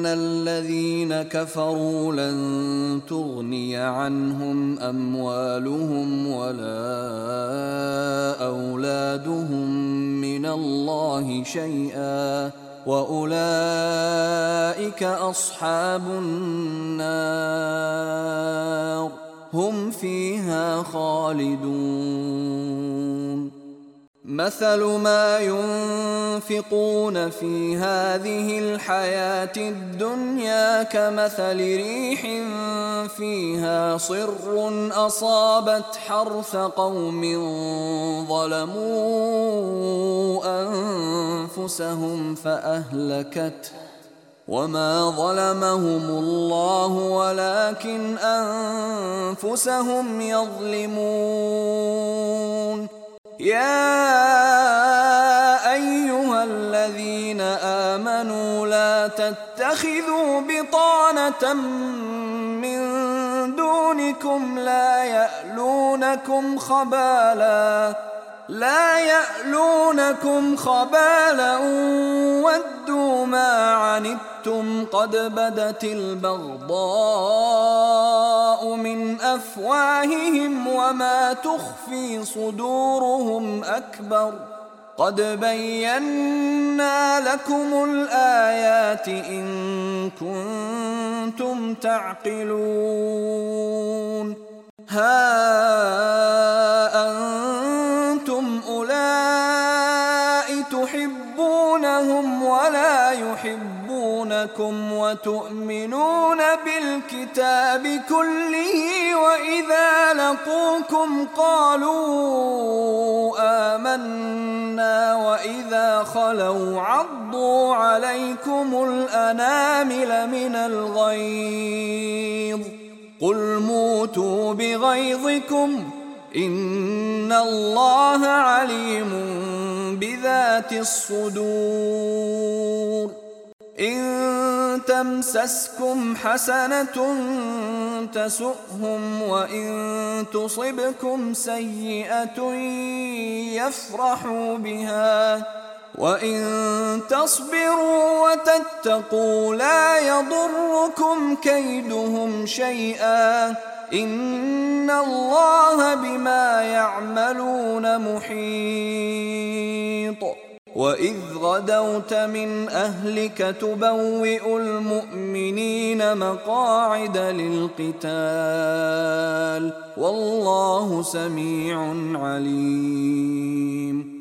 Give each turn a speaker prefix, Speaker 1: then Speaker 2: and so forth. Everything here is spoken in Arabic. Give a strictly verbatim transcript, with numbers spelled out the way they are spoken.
Speaker 1: الذين كفروا لن تغني عنهم أموالهم ولا أولادهم من الله شيئا وأولئك أصحاب النار هم فيها خالدون. مثل ما ينفقون في هذه الحياة الدنيا كمثل ريح فيها صر أصابت حرث قوم ظلموا أنفسهم فأهلكته وما ظلمهم الله ولكن أنفسهم يظلمون. يا أيها الذين آمنوا لا تتخذوا بطانة من دونكم لا يألونكم خبالا لا يألونكم خبالا ودوا ما عنتم قد بدت البغضاء من أفواههم وما تخفي صدورهم أكبر قد بينا لكم الآيات إن كنتم تعقلون. ها أنتم أولئك تحبونهم ولا يحبونكم وتؤمنون بالكتاب كله وإذا لقوكم قالوا آمنا وإذا خلوا عضوا عليكم الأنامل من الغيظ قل موتوا بغيظكم إن الله عليم بذات الصدور. إن تمسسكم حسنة تسؤهم وإن تصبكم سيئة يفرحوا بها وإن تصبروا وتتقوا لا يضركم كيدهم شيئا إن الله بما يعملون محيط. وإذ غدوت من أهلك تبوئ المؤمنين مقاعد للقتال والله سميع عليم.